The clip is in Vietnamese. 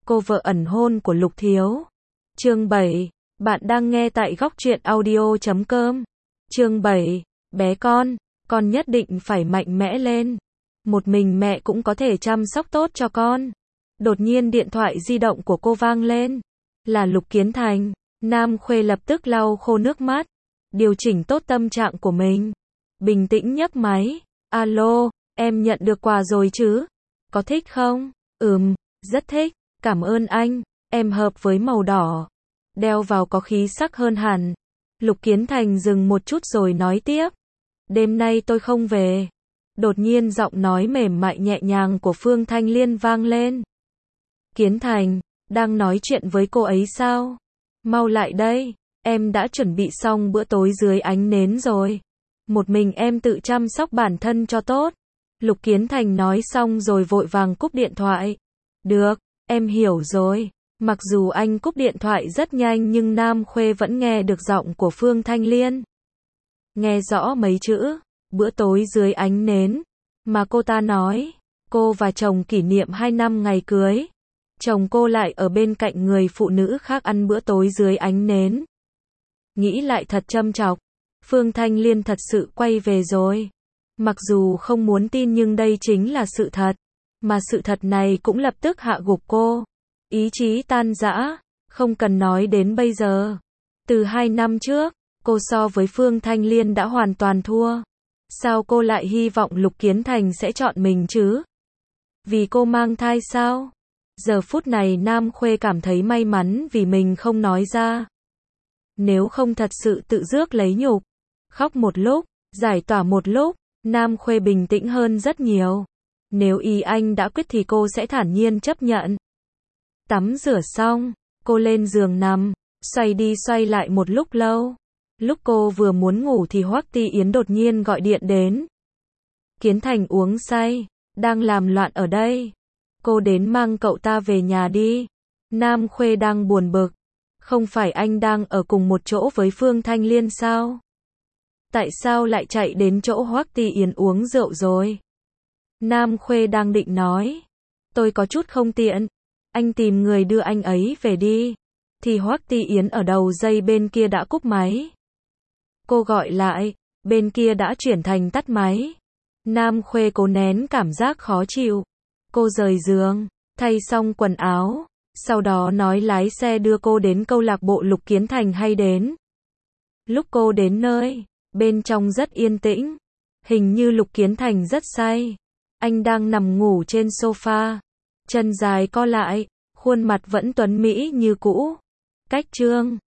cô vợ ẩn hôn của Lục Thiếu. Chương 7. Bạn đang nghe tại góc truyện audio.com. Chương 7. Bé con nhất định phải mạnh mẽ lên. Một mình mẹ cũng có thể chăm sóc tốt cho con. Đột nhiên điện thoại di động của cô vang lên. Là Lục Kiến Thành. Nam Khuê lập tức lau khô nước mắt. Điều chỉnh tốt tâm trạng của mình. Bình tĩnh nhấc máy. Alo, em nhận được quà rồi chứ? Có thích không? Rất thích. Cảm ơn anh. Em hợp với màu đỏ. Đeo vào có khí sắc hơn hẳn. Lục Kiến Thành dừng một chút rồi nói tiếp. Đêm nay tôi không về. Đột nhiên giọng nói mềm mại nhẹ nhàng của Phương Thanh Liên vang lên. Kiến Thành, đang nói chuyện với cô ấy sao? Mau lại đây, em đã chuẩn bị xong bữa tối dưới ánh nến rồi. Một mình em tự chăm sóc bản thân cho tốt. Lục Kiến Thành nói xong rồi vội vàng cúp điện thoại. Được, em hiểu rồi. Mặc dù anh cúp điện thoại rất nhanh nhưng Nam Khuê vẫn nghe được giọng của Phương Thanh Liên. Nghe rõ mấy chữ, bữa tối dưới ánh nến, mà cô ta nói, cô và chồng kỷ niệm 2 năm ngày cưới. Chồng cô lại ở bên cạnh người phụ nữ khác ăn bữa tối dưới ánh nến. Nghĩ lại thật châm chọc, Phương Thanh Liên thật sự quay về rồi. Mặc dù không muốn tin nhưng đây chính là sự thật, mà sự thật này cũng lập tức hạ gục cô. Ý chí tan rã, không cần nói đến bây giờ. Từ 2 năm trước, cô so với Phương Thanh Liên đã hoàn toàn thua. Sao cô lại hy vọng Lục Kiến Thành sẽ chọn mình chứ? Vì cô mang thai sao? Giờ phút này Nam Khuê cảm thấy may mắn vì mình không nói ra. Nếu không thật sự tự rước lấy nhục. Khóc một lúc, giải tỏa một lúc, Nam Khuê bình tĩnh hơn rất nhiều. Nếu ý anh đã quyết thì cô sẽ thản nhiên chấp nhận. Tắm rửa xong, cô lên giường nằm, xoay đi xoay lại một lúc lâu. Lúc cô vừa muốn ngủ thì Hoắc Ti Yến đột nhiên gọi điện đến. Kiến Thành uống say, đang làm loạn ở đây. Cô đến mang cậu ta về nhà đi. Nam Khuê đang buồn bực. Không phải anh đang ở cùng một chỗ với Phương Thanh Liên sao? Tại sao lại chạy đến chỗ Hoắc Ti Yến uống rượu rồi? Nam Khuê đang định nói. Tôi có chút không tiện. Anh tìm người đưa anh ấy về đi. Thì Hoắc Ti Yến ở đầu dây bên kia đã cúp máy. Cô gọi lại, bên kia đã chuyển thành tắt máy. Nam Khuê cố nén cảm giác khó chịu. Cô rời giường, thay xong quần áo, sau đó nói lái xe đưa cô đến câu lạc bộ Lục Kiến Thành hay đến. Lúc cô đến nơi, bên trong rất yên tĩnh. Hình như Lục Kiến Thành rất say. Anh đang nằm ngủ trên sofa. Chân dài co lại, khuôn mặt vẫn tuấn mỹ như cũ. Cách trương,